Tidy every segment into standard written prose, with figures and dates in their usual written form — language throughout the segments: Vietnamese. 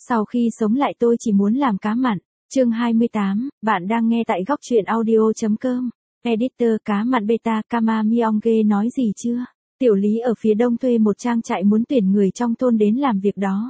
Sau khi sống lại tôi chỉ muốn làm cá mặn. Chương 28, bạn đang nghe tại góc truyện audio.com. Editor cá mặn beta Kama Myongge nói gì chưa? Tiểu Lý ở phía đông thuê một trang trại muốn tuyển người trong thôn đến làm việc đó.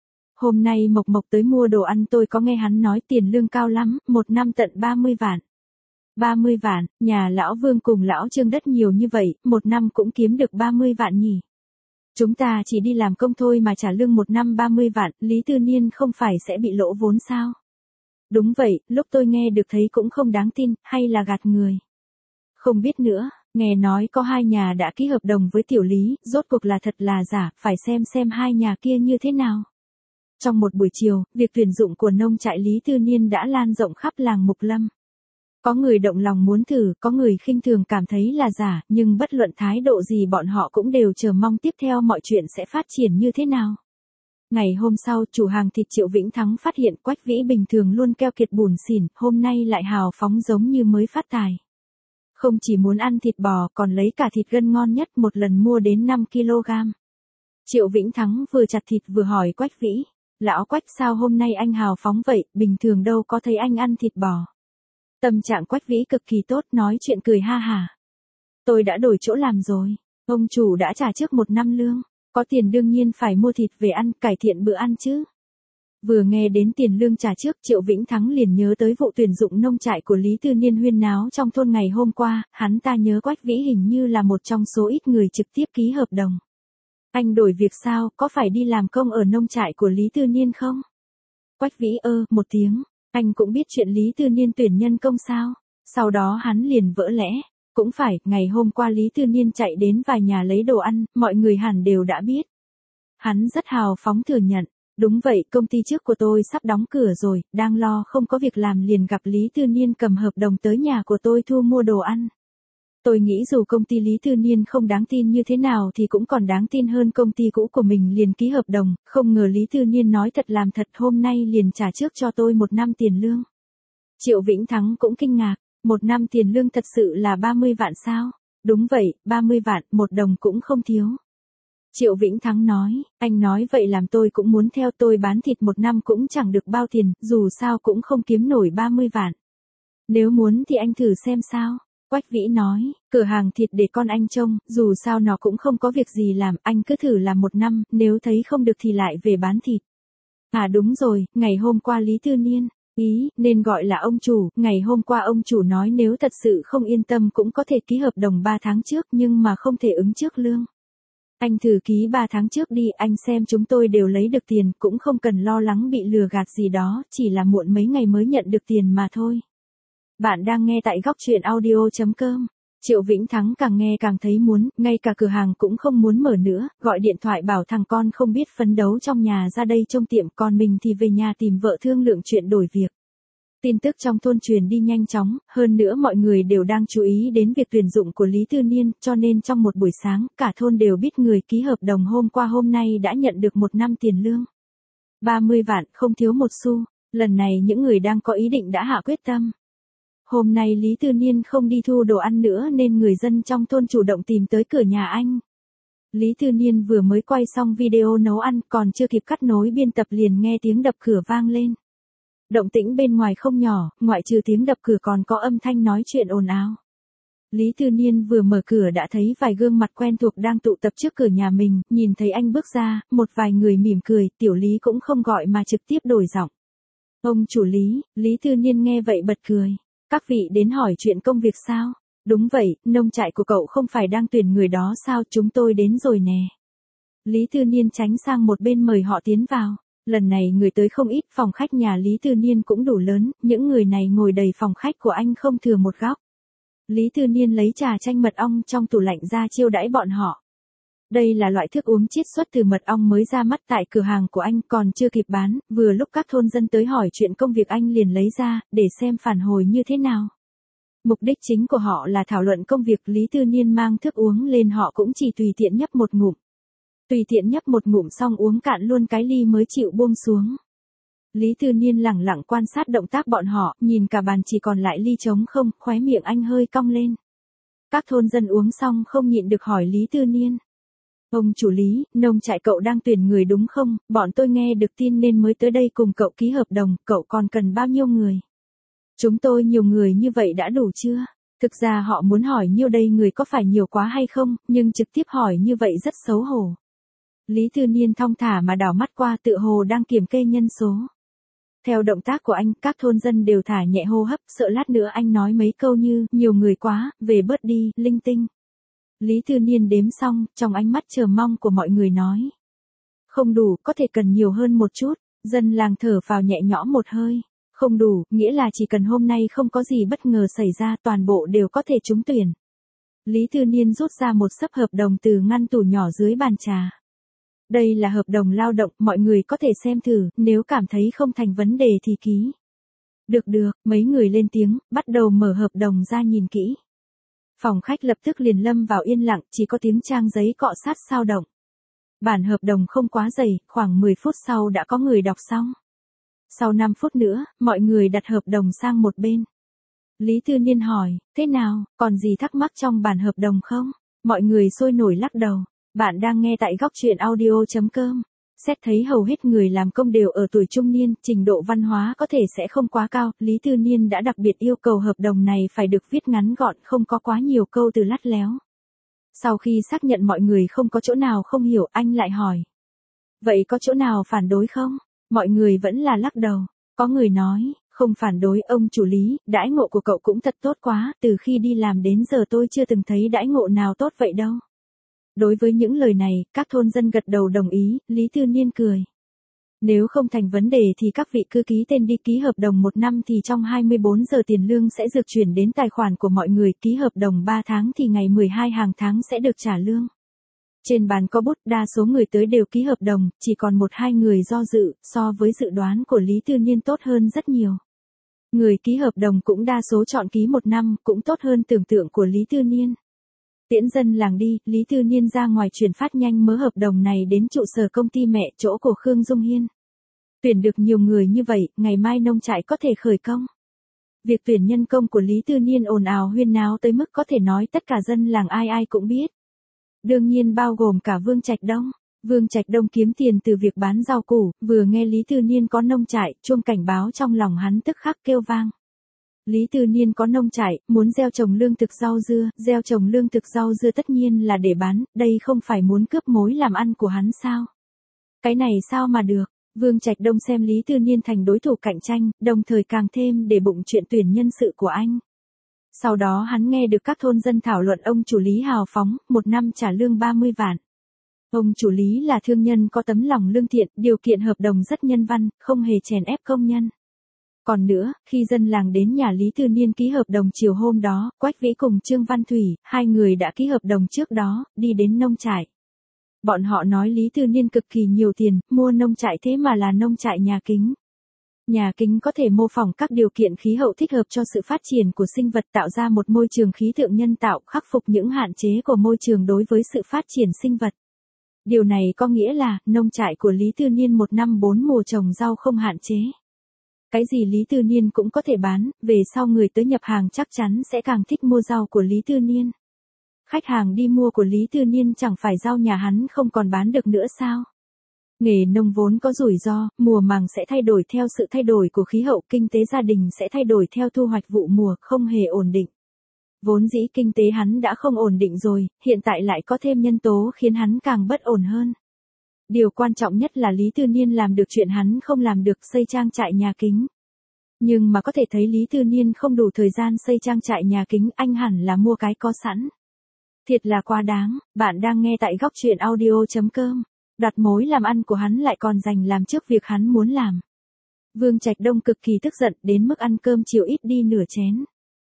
Hôm nay Mộc Mộc tới mua đồ ăn, tôi có nghe hắn nói tiền lương cao lắm, một năm tận 30 vạn. 30 vạn, nhà lão Vương cùng lão Trương đất nhiều như vậy, một năm cũng kiếm được 30 vạn nhỉ. Chúng ta chỉ đi làm công thôi mà trả lương một năm 30 vạn, Lý Tư Niên không phải sẽ bị lỗ vốn sao? Đúng vậy, lúc tôi nghe được thấy cũng không đáng tin, hay là gạt người. Không biết nữa, nghe nói có hai nhà đã ký hợp đồng với Tiểu Lý, rốt cuộc là thật là giả, phải xem hai nhà kia như thế nào. Trong một buổi chiều, việc tuyển dụng của nông trại Lý Tư Niên đã lan rộng khắp làng Mục Lâm. Có người động lòng muốn thử, có người khinh thường cảm thấy là giả, nhưng bất luận thái độ gì bọn họ cũng đều chờ mong tiếp theo mọi chuyện sẽ phát triển như thế nào. Ngày hôm sau, chủ hàng thịt Triệu Vĩnh Thắng phát hiện Quách Vĩ bình thường luôn keo kiệt bủn xỉn, hôm nay lại hào phóng giống như mới phát tài. Không chỉ muốn ăn thịt bò, còn lấy cả thịt gân ngon nhất một lần mua đến 5 kg. Triệu Vĩnh Thắng vừa chặt thịt vừa hỏi Quách Vĩ, lão Quách sao hôm nay anh hào phóng vậy, bình thường đâu có thấy anh ăn thịt bò. Tâm trạng Quách Vĩ cực kỳ tốt, nói chuyện cười ha hả. Tôi đã đổi chỗ làm rồi, ông chủ đã trả trước một năm lương, có tiền đương nhiên phải mua thịt về ăn, cải thiện bữa ăn chứ. Vừa nghe đến tiền lương trả trước, Triệu Vĩnh Thắng liền nhớ tới vụ tuyển dụng nông trại của Lý Tư Niên huyên náo trong thôn ngày hôm qua, hắn ta nhớ Quách Vĩ hình như là một trong số ít người trực tiếp ký hợp đồng. Anh đổi việc sao, có phải đi làm công ở nông trại của Lý Tư Niên không? Quách Vĩ một tiếng, anh cũng biết chuyện Lý Tư Niên tuyển nhân công sao? Sau đó hắn liền vỡ lẽ, cũng phải, ngày hôm qua Lý Tư Niên chạy đến vài nhà lấy đồ ăn, mọi người hẳn đều đã biết. Hắn rất hào phóng thừa nhận, đúng vậy, công ty trước của tôi sắp đóng cửa rồi, đang lo không có việc làm liền gặp Lý Tư Niên cầm hợp đồng tới nhà của tôi thu mua đồ ăn. Tôi nghĩ dù công ty Lý Tư Niên không đáng tin như thế nào thì cũng còn đáng tin hơn công ty cũ của mình liền ký hợp đồng, không ngờ Lý Tư Niên nói thật làm thật, hôm nay liền trả trước cho tôi một năm tiền lương. Triệu Vĩnh Thắng cũng kinh ngạc, một năm tiền lương thật sự là 30 vạn sao? Đúng vậy, 30 vạn, một đồng cũng không thiếu. Triệu Vĩnh Thắng nói, anh nói vậy làm tôi cũng muốn theo, tôi bán thịt một năm cũng chẳng được bao tiền, dù sao cũng không kiếm nổi 30 vạn. Nếu muốn thì anh thử xem sao. Quách Vĩ nói, cửa hàng thịt để con anh trông, dù sao nó cũng không có việc gì làm, anh cứ thử làm một năm, nếu thấy không được thì lại về bán thịt. À đúng rồi, ngày hôm qua Lý Tư Niên, nên gọi là ông chủ, ngày hôm qua ông chủ nói nếu thật sự không yên tâm cũng có thể ký hợp đồng 3 tháng trước nhưng mà không thể ứng trước lương. Anh thử ký 3 tháng trước đi, anh xem chúng tôi đều lấy được tiền, cũng không cần lo lắng bị lừa gạt gì đó, chỉ là muộn mấy ngày mới nhận được tiền mà thôi. Bạn đang nghe tại góc truyện audio.com. Triệu Vĩnh Thắng càng nghe càng thấy muốn, ngay cả cửa hàng cũng không muốn mở nữa, gọi điện thoại bảo thằng con không biết phấn đấu trong nhà ra đây trông tiệm, còn mình thì về nhà tìm vợ thương lượng chuyện đổi việc. Tin tức trong thôn truyền đi nhanh chóng, hơn nữa mọi người đều đang chú ý đến việc tuyển dụng của Lý Tư Niên, cho nên trong một buổi sáng, cả thôn đều biết người ký hợp đồng hôm qua hôm nay đã nhận được một năm tiền lương. 30 vạn, không thiếu một xu, lần này những người đang có ý định đã hạ quyết tâm. Hôm nay Lý Tư Niên không đi thu đồ ăn nữa nên người dân trong thôn chủ động tìm tới cửa nhà anh. Lý Tư Niên vừa mới quay xong video nấu ăn, còn chưa kịp cắt nối biên tập liền nghe tiếng đập cửa vang lên. Động tĩnh bên ngoài không nhỏ, ngoại trừ tiếng đập cửa còn có âm thanh nói chuyện ồn ào. Lý Tư Niên vừa mở cửa đã thấy vài gương mặt quen thuộc đang tụ tập trước cửa nhà mình, nhìn thấy anh bước ra, một vài người mỉm cười, Tiểu Lý cũng không gọi mà trực tiếp đổi giọng. Ông chủ Lý, Lý Tư Niên nghe vậy bật cười. Các vị đến hỏi chuyện công việc sao? Đúng vậy, nông trại của cậu không phải đang tuyển người đó sao, chúng tôi đến rồi nè. Lý Tư Niên tránh sang một bên mời họ tiến vào. Lần này người tới không ít, phòng khách nhà Lý Tư Niên cũng đủ lớn, những người này ngồi đầy phòng khách của anh không thừa một góc. Lý Tư Niên lấy trà chanh mật ong trong tủ lạnh ra chiêu đãi bọn họ. Đây là loại thức uống chiết xuất từ mật ong mới ra mắt tại cửa hàng của anh, còn chưa kịp bán, vừa lúc các thôn dân tới hỏi chuyện công việc anh liền lấy ra, để xem phản hồi như thế nào. Mục đích chính của họ là thảo luận công việc, Lý Tư Niên mang thức uống lên họ cũng chỉ tùy tiện nhấp một ngụm. Tùy tiện nhấp một ngụm xong uống cạn luôn cái ly mới chịu buông xuống. Lý Tư Niên lẳng lặng quan sát động tác bọn họ, nhìn cả bàn chỉ còn lại ly trống không, khóe miệng anh hơi cong lên. Các thôn dân uống xong không nhịn được hỏi Lý Tư Niên. Ông chủ Lý, nông trại cậu đang tuyển người đúng không? Bọn tôi nghe được tin nên mới tới đây cùng cậu ký hợp đồng, cậu còn cần bao nhiêu người? Chúng tôi nhiều người như vậy đã đủ chưa? Thực ra họ muốn hỏi nhiêu đây người có phải nhiều quá hay không, nhưng trực tiếp hỏi như vậy rất xấu hổ. Lý Tư Niên thong thả mà đảo mắt qua tựa hồ đang kiểm kê nhân số. Theo động tác của anh, các thôn dân đều thả nhẹ hô hấp, sợ lát nữa anh nói mấy câu như, nhiều người quá, về bớt đi, linh tinh. Lý Tư Niên đếm xong, trong ánh mắt chờ mong của mọi người nói. Không đủ, có thể cần nhiều hơn một chút, dân làng thở vào nhẹ nhõm một hơi. Không đủ, nghĩa là chỉ cần hôm nay không có gì bất ngờ xảy ra toàn bộ đều có thể trúng tuyển. Lý Tư Niên rút ra một xấp hợp đồng từ ngăn tủ nhỏ dưới bàn trà. Đây là hợp đồng lao động, mọi người có thể xem thử, nếu cảm thấy không thành vấn đề thì ký. Được, mấy người lên tiếng, bắt đầu mở hợp đồng ra nhìn kỹ. Phòng khách lập tức liền lâm vào yên lặng, chỉ có tiếng trang giấy cọ sát sao động. Bản hợp đồng không quá dày, khoảng 10 phút sau đã có người đọc xong. Sau 5 phút nữa, mọi người đặt hợp đồng sang một bên. Lý Tư Niên hỏi, thế nào, còn gì thắc mắc trong bản hợp đồng không? Mọi người sôi nổi lắc đầu. Bạn đang nghe tại góc truyện audio.com. Xét thấy hầu hết người làm công đều ở tuổi trung niên, trình độ văn hóa có thể sẽ không quá cao, Lý Tư Niên đã đặc biệt yêu cầu hợp đồng này phải được viết ngắn gọn, không có quá nhiều câu từ lắt léo. Sau khi xác nhận mọi người không có chỗ nào không hiểu, anh lại hỏi. Vậy có chỗ nào phản đối không? Mọi người vẫn là lắc đầu. Có người nói, không phản đối ông chủ Lý, đãi ngộ của cậu cũng thật tốt quá, từ khi đi làm đến giờ tôi chưa từng thấy đãi ngộ nào tốt vậy đâu. Đối với những lời này, các thôn dân gật đầu đồng ý, Lý Tư Niên cười. Nếu không thành vấn đề thì các vị cứ ký tên đi, ký hợp đồng 1 năm thì trong 24 giờ tiền lương sẽ được chuyển đến tài khoản của mọi người, ký hợp đồng 3 tháng thì ngày 12 hàng tháng sẽ được trả lương. Trên bàn có bút, đa số người tới đều ký hợp đồng, chỉ còn 1-2 người do dự, so với dự đoán của Lý Tư Niên tốt hơn rất nhiều. Người ký hợp đồng cũng đa số chọn ký 1 năm, cũng tốt hơn tưởng tượng của Lý Tư Niên. Tiễn dân làng đi, Lý Tư Niên ra ngoài chuyển phát nhanh mớ hợp đồng này đến trụ sở công ty mẹ, chỗ của Khương Dung Hiên. Tuyển được nhiều người như vậy, ngày mai nông trại có thể khởi công. Việc tuyển nhân công của Lý Tư Niên ồn ào huyên náo tới mức có thể nói tất cả dân làng ai ai cũng biết. Đương nhiên bao gồm cả Vương Trạch Đông. Vương Trạch Đông kiếm tiền từ việc bán rau củ, vừa nghe Lý Tư Niên có nông trại, chuông cảnh báo trong lòng hắn tức khắc kêu vang. Lý Tư Niên có nông trại, muốn gieo trồng lương thực rau dưa, gieo trồng lương thực rau dưa tất nhiên là để bán, đây không phải muốn cướp mối làm ăn của hắn sao? Cái này sao mà được? Vương Trạch Đông xem Lý Tư Niên thành đối thủ cạnh tranh, đồng thời càng thêm để bụng chuyện tuyển nhân sự của anh. Sau đó hắn nghe được các thôn dân thảo luận ông chủ Lý hào phóng, 1 năm trả lương 30 vạn. Ông chủ Lý là thương nhân có tấm lòng lương thiện, điều kiện hợp đồng rất nhân văn, không hề chèn ép công nhân. Còn nữa, khi dân làng đến nhà Lý Tư Niên ký hợp đồng chiều hôm đó, Quách Vĩ cùng Trương Văn Thủy, 2 người đã ký hợp đồng trước đó, đi đến nông trại. Bọn họ nói Lý Tư Niên cực kỳ nhiều tiền, mua nông trại thế mà là nông trại nhà kính. Nhà kính có thể mô phỏng các điều kiện khí hậu thích hợp cho sự phát triển của sinh vật, tạo ra một môi trường khí tượng nhân tạo, khắc phục những hạn chế của môi trường đối với sự phát triển sinh vật. Điều này có nghĩa là, nông trại của Lý Tư Niên 1 năm 4 mùa trồng rau không hạn chế. Cái gì Lý Tư Niên cũng có thể bán, về sau người tới nhập hàng chắc chắn sẽ càng thích mua rau của Lý Tư Niên. Khách hàng đi mua của Lý Tư Niên chẳng phải rau nhà hắn không còn bán được nữa sao? Nghề nông vốn có rủi ro, mùa màng sẽ thay đổi theo sự thay đổi của khí hậu, kinh tế gia đình sẽ thay đổi theo thu hoạch vụ mùa, không hề ổn định. Vốn dĩ kinh tế hắn đã không ổn định rồi, hiện tại lại có thêm nhân tố khiến hắn càng bất ổn hơn. Điều quan trọng nhất là Lý Tư Niên làm được chuyện hắn không làm được, xây trang trại nhà kính. Nhưng mà có thể thấy Lý Tư Niên không đủ thời gian xây trang trại nhà kính, anh hẳn là mua cái có sẵn. Thiệt là quá đáng, bạn đang nghe tại góc truyện audio.com. Đặt mối làm ăn của hắn lại còn dành làm trước việc hắn muốn làm. Vương Trạch Đông cực kỳ tức giận đến mức ăn cơm chiều ít đi nửa chén.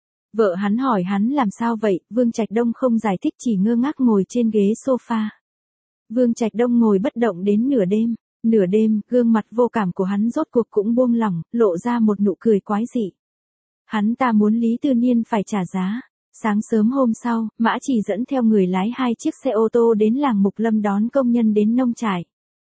Vợ hắn hỏi hắn làm sao vậy, Vương Trạch Đông không giải thích, chỉ ngơ ngác ngồi trên ghế sofa. Vương Trạch Đông ngồi bất động đến nửa đêm, gương mặt vô cảm của hắn rốt cuộc cũng buông lỏng, lộ ra một nụ cười quái dị. Hắn ta muốn Lý Tư Niên phải trả giá. Sáng sớm hôm sau, Mã Chỉ dẫn theo người lái 2 chiếc xe ô tô đến làng Mục Lâm đón công nhân đến nông trại.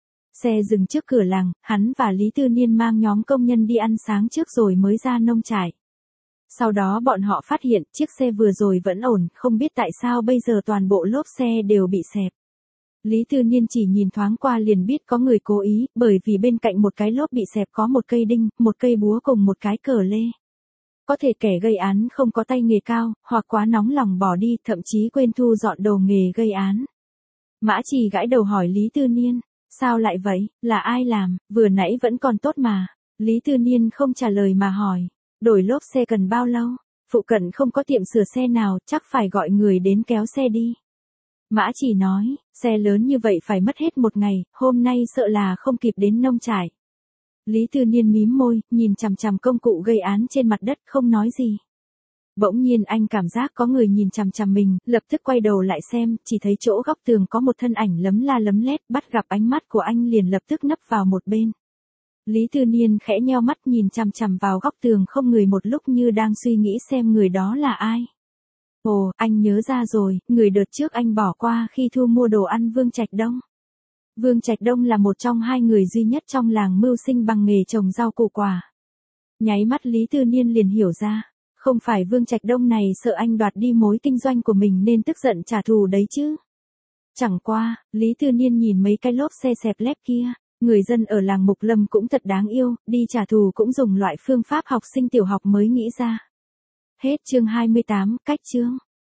Xe dừng trước cửa làng, hắn và Lý Tư Niên mang nhóm công nhân đi ăn sáng trước rồi mới ra nông trại. Sau đó bọn họ phát hiện chiếc xe vừa rồi vẫn ổn, không biết tại sao bây giờ toàn bộ lốp xe đều bị xẹp. Lý Tư Niên chỉ nhìn thoáng qua liền biết có người cố ý, bởi vì bên cạnh một cái lốp bị xẹp có một cây đinh, một cây búa cùng một cái cờ lê. Có thể kẻ gây án không có tay nghề cao, hoặc quá nóng lòng bỏ đi, thậm chí quên thu dọn đồ nghề gây án. Mã Trì gãi đầu hỏi Lý Tư Niên, sao lại vậy, là ai làm, vừa nãy vẫn còn tốt mà. Lý Tư Niên không trả lời mà hỏi, đổi lốp xe cần bao lâu? Phụ cận không có tiệm sửa xe nào, chắc phải gọi người đến kéo xe đi. Mã Chỉ nói, xe lớn như vậy phải mất hết một ngày, hôm nay sợ là không kịp đến nông trại. Lý Tư Niên mím môi, nhìn chằm chằm công cụ gây án trên mặt đất không nói gì. Bỗng nhiên anh cảm giác có người nhìn chằm chằm mình, lập tức quay đầu lại xem, chỉ thấy chỗ góc tường có một thân ảnh lấm la lấm lét, bắt gặp ánh mắt của anh liền lập tức nấp vào một bên. Lý Tư Niên khẽ nheo mắt nhìn chằm chằm vào góc tường không người một lúc như đang suy nghĩ xem người đó là ai. Ồ, anh nhớ ra rồi, người đợt trước anh bỏ qua khi thu mua đồ ăn Vương Trạch Đông. Vương Trạch Đông là một trong hai người duy nhất trong làng mưu sinh bằng nghề trồng rau củ quả. Nháy mắt Lý Tư Niên liền hiểu ra, không phải Vương Trạch Đông này sợ anh đoạt đi mối kinh doanh của mình nên tức giận trả thù đấy chứ. Chẳng qua, Lý Tư Niên nhìn mấy cái lốp xe xẹp lép kia, người dân ở làng Mục Lâm cũng thật đáng yêu, đi trả thù cũng dùng loại phương pháp học sinh tiểu học mới nghĩ ra. Hết chương 28, cách chương.